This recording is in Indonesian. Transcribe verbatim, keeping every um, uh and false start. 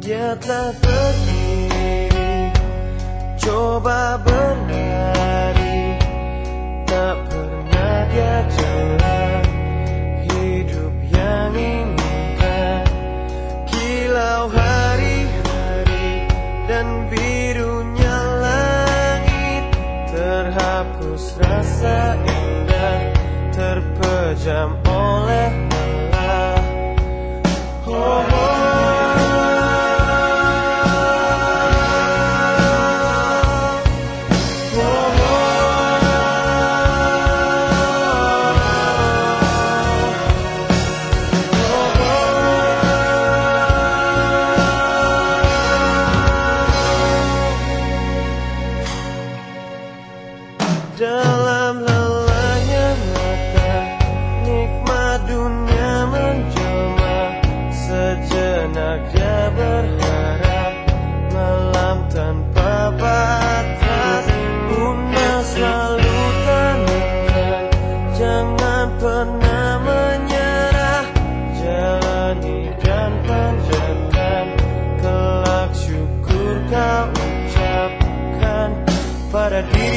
Dia telah berdiri, coba berlari, tak pernah dia jalan hidup yang inginkan. Kilau hari-hari dan birunya langit, terhapus rasa indah, terpejam oleh lelah. Oh, oh. Dalam lelahnya mata, nikmat dunia menjelma. Sejenak dia berharap malam tanpa batas. Bunda selalu tanamkan, jangan pernah menyerah. Jalani dan panjatkan, kelak syukur kau ucapkan pada diri.